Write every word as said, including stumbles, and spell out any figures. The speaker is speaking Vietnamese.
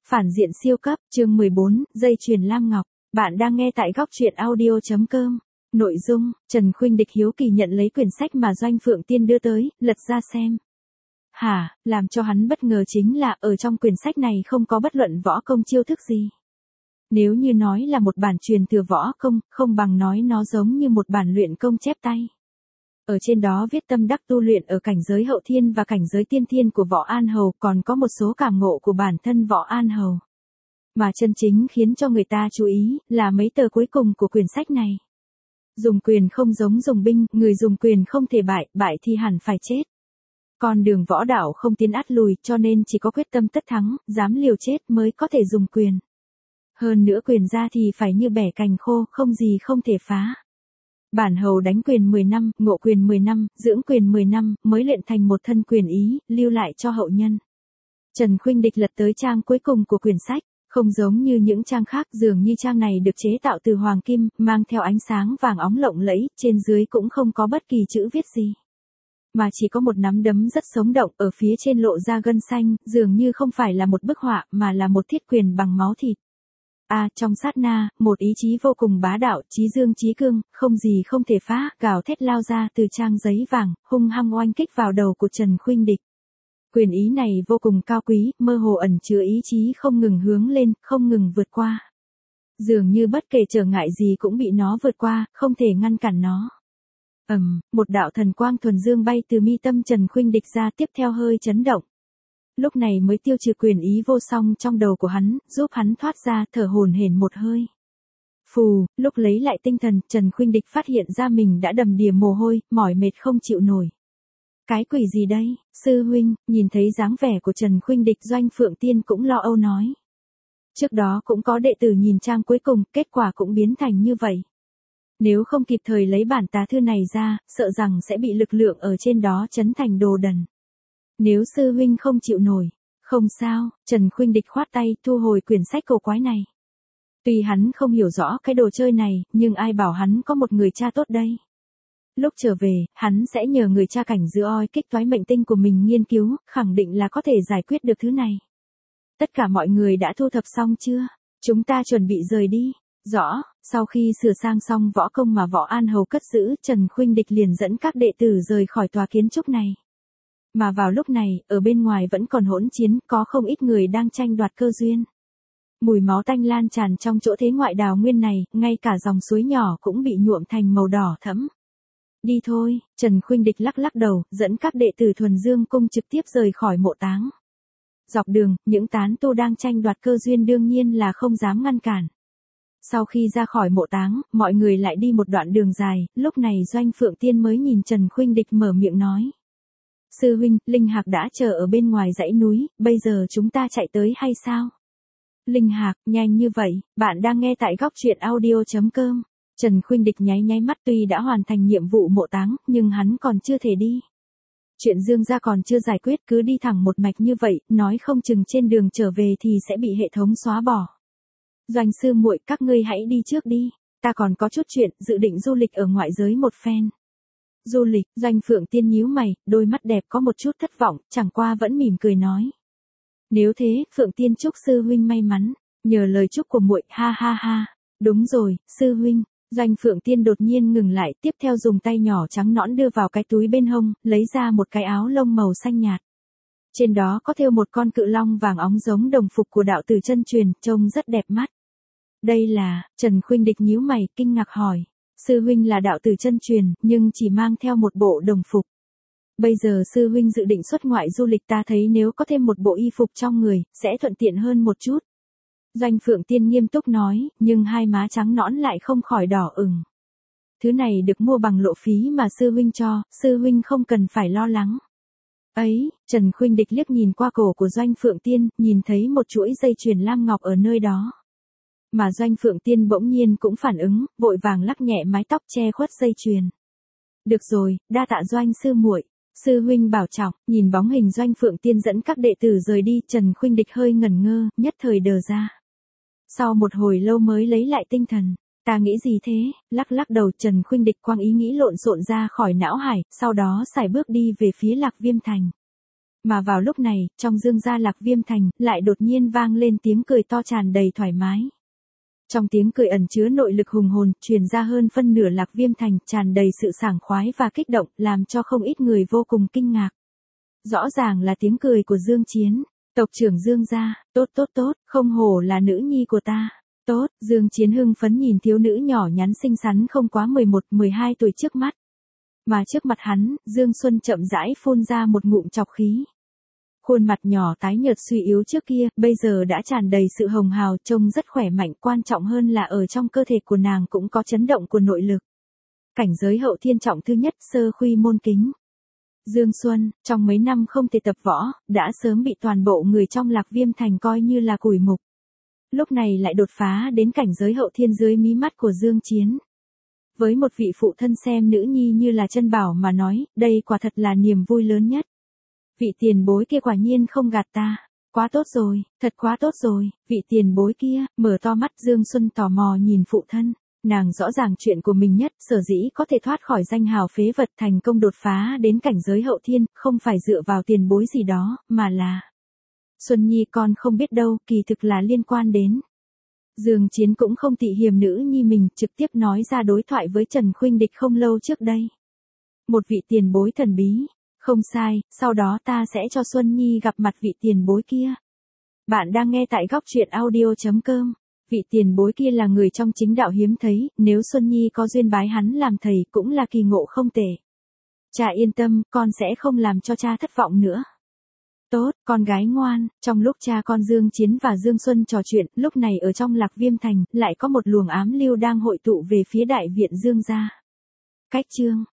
Phản diện siêu cấp, chương mười bốn, dây chuyền lam ngọc. Bạn đang nghe tại góc truyện audio chấm com. Nội dung, Trần Khuynh Địch hiếu kỳ nhận lấy quyển sách mà Doanh Phượng Tiên đưa tới, lật ra xem. Hả, làm cho hắn bất ngờ chính là ở trong quyển sách này không có bất luận võ công chiêu thức gì. Nếu như nói là một bản truyền thừa võ công, không bằng nói nó giống như một bản luyện công chép tay. Ở trên đó viết tâm đắc tu luyện ở cảnh giới hậu thiên và cảnh giới tiên thiên của Võ An Hầu, còn có một số cảm ngộ của bản thân Võ An Hầu. Mà chân chính khiến cho người ta chú ý, là mấy tờ cuối cùng của quyển sách này. Dùng quyền không giống dùng binh, người dùng quyền không thể bại, bại thì hẳn phải chết. Con đường võ đạo không tiến át lùi, cho nên chỉ có quyết tâm tất thắng, dám liều chết mới có thể dùng quyền. Hơn nữa quyền ra thì phải như bẻ cành khô, không gì không thể phá. Bản hầu đánh quyền mười năm, ngộ quyền mười năm, dưỡng quyền mười năm, mới luyện thành một thân quyền ý, lưu lại cho hậu nhân. Trần Khuynh Địch lật tới trang cuối cùng của quyển sách, không giống như những trang khác, dường như trang này được chế tạo từ hoàng kim, mang theo ánh sáng vàng óng lộng lẫy, trên dưới cũng không có bất kỳ chữ viết gì. Mà chỉ có một nắm đấm rất sống động, ở phía trên lộ ra gân xanh, dường như không phải là một bức họa, mà là một thiết quyền bằng máu thịt. À, trong sát na, một ý chí vô cùng bá đạo, chí dương chí cương, không gì không thể phá, gào thét lao ra từ trang giấy vàng, hung hăng oanh kích vào đầu của Trần Khuynh Địch. Quyền ý này vô cùng cao quý, mơ hồ ẩn chứa ý chí không ngừng hướng lên, không ngừng vượt qua. Dường như bất kể trở ngại gì cũng bị nó vượt qua, không thể ngăn cản nó. Ầm, um, một đạo thần quang thuần dương bay từ mi tâm Trần Khuynh Địch ra, tiếp theo hơi chấn động. Lúc này mới tiêu trừ quyền ý vô song trong đầu của hắn, giúp hắn thoát ra, thở hổn hển một hơi. Phù, lúc lấy lại tinh thần, Trần Khuynh Địch phát hiện ra mình đã đầm đìa mồ hôi, mỏi mệt không chịu nổi. Cái quỷ gì đây, sư huynh? Nhìn thấy dáng vẻ của Trần Khuynh Địch, Doanh Phượng Tiên cũng lo âu nói. Trước đó cũng có đệ tử nhìn trang cuối cùng, kết quả cũng biến thành như vậy. Nếu không kịp thời lấy bản tá thư này ra, sợ rằng sẽ bị lực lượng ở trên đó chấn thành đồ đần. Nếu sư huynh không chịu nổi, không sao, Trần Khuynh Địch khoát tay, thu hồi quyển sách cổ quái này. Tuy hắn không hiểu rõ cái đồ chơi này, nhưng ai bảo hắn có một người cha tốt đây. Lúc trở về, hắn sẽ nhờ người cha cảnh giữa oi kích toái mệnh tinh của mình nghiên cứu, khẳng định là có thể giải quyết được thứ này. Tất cả mọi người đã thu thập xong chưa? Chúng ta chuẩn bị rời đi. Rõ, sau khi sửa sang xong võ công mà Võ An Hầu cất giữ, Trần Khuynh Địch liền dẫn các đệ tử rời khỏi tòa kiến trúc này. Mà vào lúc này, ở bên ngoài vẫn còn hỗn chiến, có không ít người đang tranh đoạt cơ duyên. Mùi máu tanh lan tràn trong chỗ thế ngoại đào nguyên này, ngay cả dòng suối nhỏ cũng bị nhuộm thành màu đỏ thẫm. Đi thôi, Trần Khuynh Địch lắc lắc đầu, dẫn các đệ tử Thuần Dương Cung trực tiếp rời khỏi mộ táng. Dọc đường, những tán tu đang tranh đoạt cơ duyên đương nhiên là không dám ngăn cản. Sau khi ra khỏi mộ táng, mọi người lại đi một đoạn đường dài, lúc này Doanh Phượng Tiên mới nhìn Trần Khuynh Địch mở miệng nói. Sư huynh, Linh Hạc đã chờ ở bên ngoài dãy núi, bây giờ chúng ta chạy tới hay sao? Linh Hạc, nhanh như vậy, bạn đang nghe tại góc truyện audio chấm com. Trần Khuynh Địch nháy nháy mắt, tuy đã hoàn thành nhiệm vụ mộ táng, nhưng hắn còn chưa thể đi. Chuyện Dương gia còn chưa giải quyết, cứ đi thẳng một mạch như vậy, nói không chừng trên đường trở về thì sẽ bị hệ thống xóa bỏ. Doanh sư muội, các ngươi hãy đi trước đi, ta còn có chút chuyện, dự định du lịch ở ngoại giới một phen. Du lịch, Doanh Phượng Tiên nhíu mày, đôi mắt đẹp có một chút thất vọng, chẳng qua vẫn mỉm cười nói. Nếu thế, Phượng Tiên chúc sư huynh may mắn, nhờ lời chúc của muội, ha ha ha. Đúng rồi, sư huynh. Doanh Phượng Tiên đột nhiên ngừng lại, tiếp theo dùng tay nhỏ trắng nõn đưa vào cái túi bên hông, lấy ra một cái áo lông màu xanh nhạt. Trên đó có thêu một con cự long vàng óng giống đồng phục của đạo tử chân truyền, trông rất đẹp mắt. Đây là, Trần Khuynh Địch nhíu mày, kinh ngạc hỏi. Sư huynh là đạo tử chân truyền, nhưng chỉ mang theo một bộ đồng phục. Bây giờ sư huynh dự định xuất ngoại du lịch, ta thấy nếu có thêm một bộ y phục trong người, sẽ thuận tiện hơn một chút. Doanh Phượng Tiên nghiêm túc nói, nhưng hai má trắng nõn lại không khỏi đỏ ửng. Thứ này được mua bằng lộ phí mà sư huynh cho, sư huynh không cần phải lo lắng. Ấy, Trần Khuynh Địch liếc nhìn qua cổ của Doanh Phượng Tiên, nhìn thấy một chuỗi dây chuyền lam ngọc ở nơi đó. Mà Doanh Phượng Tiên bỗng nhiên cũng phản ứng, vội vàng lắc nhẹ mái tóc che khuất dây chuyền. Được rồi, đa tạ Doanh sư muội, sư huynh bảo trọng. Nhìn bóng hình Doanh Phượng Tiên dẫn các đệ tử rời đi, Trần Khuynh Địch hơi ngẩn ngơ, nhất thời đờ ra. Sau một hồi lâu mới lấy lại tinh thần, ta nghĩ gì thế? Lắc lắc đầu, Trần Khuynh Địch quang ý nghĩ lộn xộn ra khỏi não hải, sau đó sải bước đi về phía Lạc Viêm Thành. Mà vào lúc này, trong Dương gia Lạc Viêm Thành, lại đột nhiên vang lên tiếng cười to tràn đầy thoải mái. Trong tiếng cười ẩn chứa nội lực hùng hồn, truyền ra hơn phân nửa Lạc Viêm Thành, tràn đầy sự sảng khoái và kích động, làm cho không ít người vô cùng kinh ngạc. Rõ ràng là tiếng cười của Dương Chiến. Tộc trưởng Dương gia, tốt tốt tốt, không hổ là nữ nhi của ta. Tốt, Dương Chiến hưng phấn nhìn thiếu nữ nhỏ nhắn xinh xắn không quá mười một, mười hai tuổi trước mắt. Mà trước mặt hắn, Dương Xuân chậm rãi phun ra một ngụm trọc khí. Khuôn mặt nhỏ tái nhợt suy yếu trước kia, bây giờ đã tràn đầy sự hồng hào, trông rất khỏe mạnh, quan trọng hơn là ở trong cơ thể của nàng cũng có chấn động của nội lực. Cảnh giới hậu thiên trọng thứ nhất, sơ khuy môn kính. Dương Xuân, trong mấy năm không thể tập võ, đã sớm bị toàn bộ người trong Lạc Viêm Thành coi như là củi mục. Lúc này lại đột phá đến cảnh giới hậu thiên dưới mí mắt của Dương Chiến. Với một vị phụ thân xem nữ nhi như là chân bảo mà nói, đây quả thật là niềm vui lớn nhất. Vị tiền bối kia quả nhiên không gạt ta. Quá tốt rồi, thật quá tốt rồi, vị tiền bối kia, mở to mắt Dương Xuân tò mò nhìn phụ thân. Nàng rõ ràng chuyện của mình nhất, sở dĩ có thể thoát khỏi danh hào phế vật thành công đột phá đến cảnh giới hậu thiên, không phải dựa vào tiền bối gì đó, mà là... Xuân Nhi con không biết đâu, kỳ thực là liên quan đến. Dương Chiến cũng không tị hiềm nữ nhi mình, trực tiếp nói ra đối thoại với Trần Khuynh Địch không lâu trước đây. Một vị tiền bối thần bí. Không sai, sau đó ta sẽ cho Xuân Nhi gặp mặt vị tiền bối kia. Bạn đang nghe tại góc truyện audio chấm com. Vị tiền bối kia là người trong chính đạo hiếm thấy, nếu Xuân Nhi có duyên bái hắn làm thầy cũng là kỳ ngộ không tệ. Cha yên tâm, con sẽ không làm cho cha thất vọng nữa. Tốt, con gái ngoan. Trong lúc cha con Dương Chiến và Dương Xuân trò chuyện, lúc này ở trong Lạc Viêm Thành, lại có một luồng ám lưu đang hội tụ về phía đại viện Dương gia. Cách chương